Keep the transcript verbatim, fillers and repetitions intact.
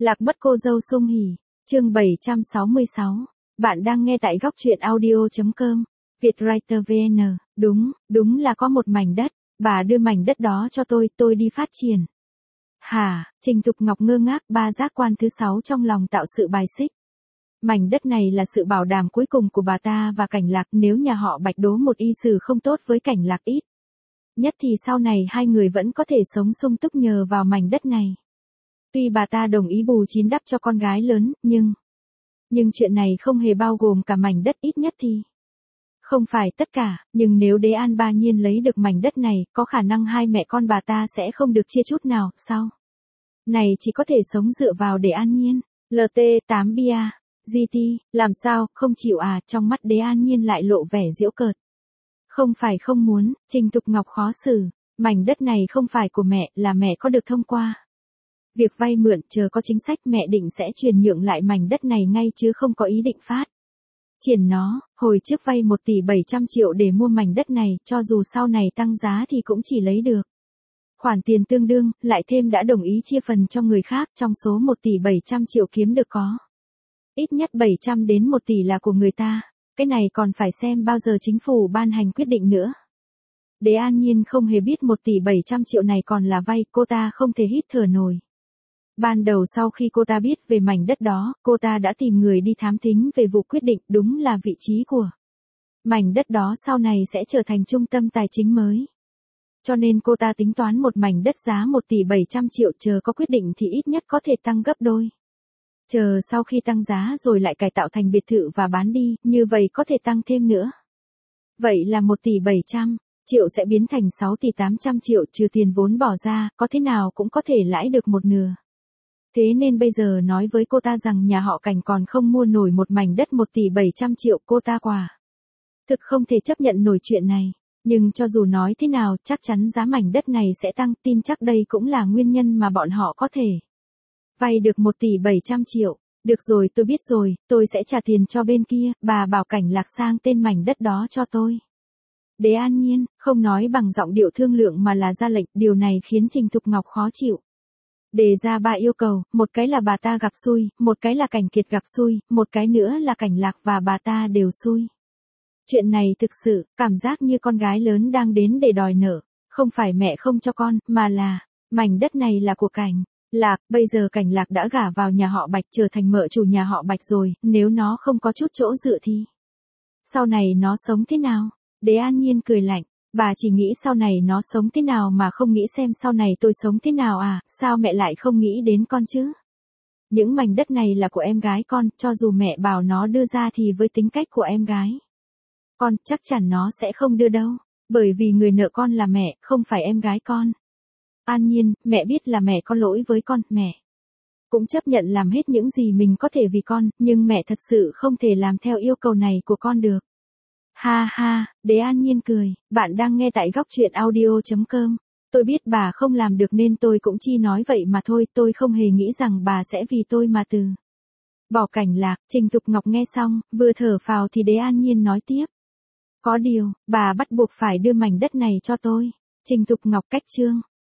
Lạc mất cô dâu sum hỉ, chương bảy trăm sáu mươi sáu. Bạn đang nghe tại góc truyện audio chấm com, Vietwriter vê en. Đúng, đúng là có một mảnh đất, bà đưa mảnh đất đó cho tôi, tôi đi phát triển. Hả, Trình Thục Ngọc ngơ ngác, ba giác quan thứ sáu trong lòng tạo sự bài xích. Mảnh đất này là sự bảo đảm cuối cùng của bà ta và Cảnh Lạc, nếu nhà họ Bạch đố một y sử không tốt với Cảnh Lạc ít nhất thì sau này hai người vẫn có thể sống sung túc nhờ vào mảnh đất này. Tuy bà ta đồng ý bù chín đắp cho con gái lớn, nhưng... Nhưng chuyện này không hề bao gồm cả mảnh đất, ít nhất thì... Không phải tất cả, nhưng nếu Đế An Ba Nhiên lấy được mảnh đất này, có khả năng hai mẹ con bà ta sẽ không được chia chút nào, sao? Này chỉ có thể sống dựa vào Đế An Nhiên. lờ tê tám bia, giê tê, làm sao, không chịu à, trong mắt Đế An Nhiên lại lộ vẻ giễu cợt. Không phải không muốn, Trình Thục Ngọc khó xử, mảnh đất này không phải của mẹ, là mẹ có được thông qua. Việc vay mượn, chờ có chính sách mẹ định sẽ chuyển nhượng lại mảnh đất này ngay chứ không có ý định phát triển nó. Hồi trước vay một tỷ bảy trăm triệu để mua mảnh đất này, cho dù sau này tăng giá thì cũng chỉ lấy được khoản tiền tương đương, lại thêm đã đồng ý chia phần cho người khác, trong số một tỷ bảy trăm triệu kiếm được có ít nhất bảy trăm đến một tỷ là của người ta. Cái này còn phải xem bao giờ chính phủ ban hành quyết định nữa. Đế An Nhiên không hề biết một tỷ bảy trăm triệu này còn là vay, cô ta không thể hít thở nổi. Ban đầu sau khi cô ta biết về mảnh đất đó, cô ta đã tìm người đi thám thính về vụ quyết định, đúng là vị trí của mảnh đất đó sau này sẽ trở thành trung tâm tài chính mới. Cho nên cô ta tính toán một mảnh đất giá một tỷ bảy trăm triệu, chờ có quyết định thì ít nhất có thể tăng gấp đôi. Chờ sau khi tăng giá rồi lại cải tạo thành biệt thự và bán đi, như vậy có thể tăng thêm nữa. Vậy là một tỷ bảy trăm triệu sẽ biến thành sáu tỷ tám trăm triệu, trừ tiền vốn bỏ ra, có thế nào cũng có thể lãi được một nửa. Thế nên bây giờ nói với cô ta rằng nhà họ Cảnh còn không mua nổi một mảnh đất một tỷ bảy trăm triệu, cô ta quả thực không thể chấp nhận nổi chuyện này. Nhưng cho dù nói thế nào, chắc chắn giá mảnh đất này sẽ tăng, tin chắc đây cũng là nguyên nhân mà bọn họ có thể vay được một tỷ bảy trăm triệu. Được rồi, tôi biết rồi, tôi sẽ trả tiền cho bên kia, bà bảo Cảnh Lạc sang tên mảnh đất đó cho tôi. Đế An Nhiên, không nói bằng giọng điệu thương lượng mà là ra lệnh, điều này khiến Trình Thục Ngọc khó chịu. Đề ra ba yêu cầu, một cái là bà ta gặp xui, một cái là Cảnh Kiệt gặp xui, một cái nữa là Cảnh Lạc và bà ta đều xui. Chuyện này thực sự, cảm giác như con gái lớn đang đến để đòi nợ, không phải mẹ không cho con, mà là, mảnh đất này là của Cảnh Lạc, bây giờ Cảnh Lạc đã gả vào nhà họ Bạch, trở thành mợ chủ nhà họ Bạch rồi, nếu nó không có chút chỗ dựa thì sau này nó sống thế nào? Đế An Nhiên cười lạnh, bà chỉ nghĩ sau này nó sống thế nào mà không nghĩ xem sau này tôi sống thế nào à, sao mẹ lại không nghĩ đến con chứ? Những mảnh đất này là của em gái con, cho dù mẹ bảo nó đưa ra thì với tính cách của em gái con, chắc chắn nó sẽ không đưa đâu, bởi vì người nợ con là mẹ, không phải em gái con. An Nhiên, mẹ biết là mẹ có lỗi với con, mẹ cũng chấp nhận làm hết những gì mình có thể vì con, nhưng mẹ thật sự không thể làm theo yêu cầu này của con được. Ha ha, Đế An Nhiên cười, bạn đang nghe tại góc truyện audio chấm com. Tôi biết bà không làm được nên tôi cũng chỉ nói vậy mà thôi, tôi không hề nghĩ rằng bà sẽ vì tôi mà từ bỏ Cảnh Lạc. Trình Thục Ngọc nghe xong, vừa thở phào thì Đế An Nhiên nói tiếp. Có điều, bà bắt buộc phải đưa mảnh đất này cho tôi. Trình Thục Ngọc cách chương.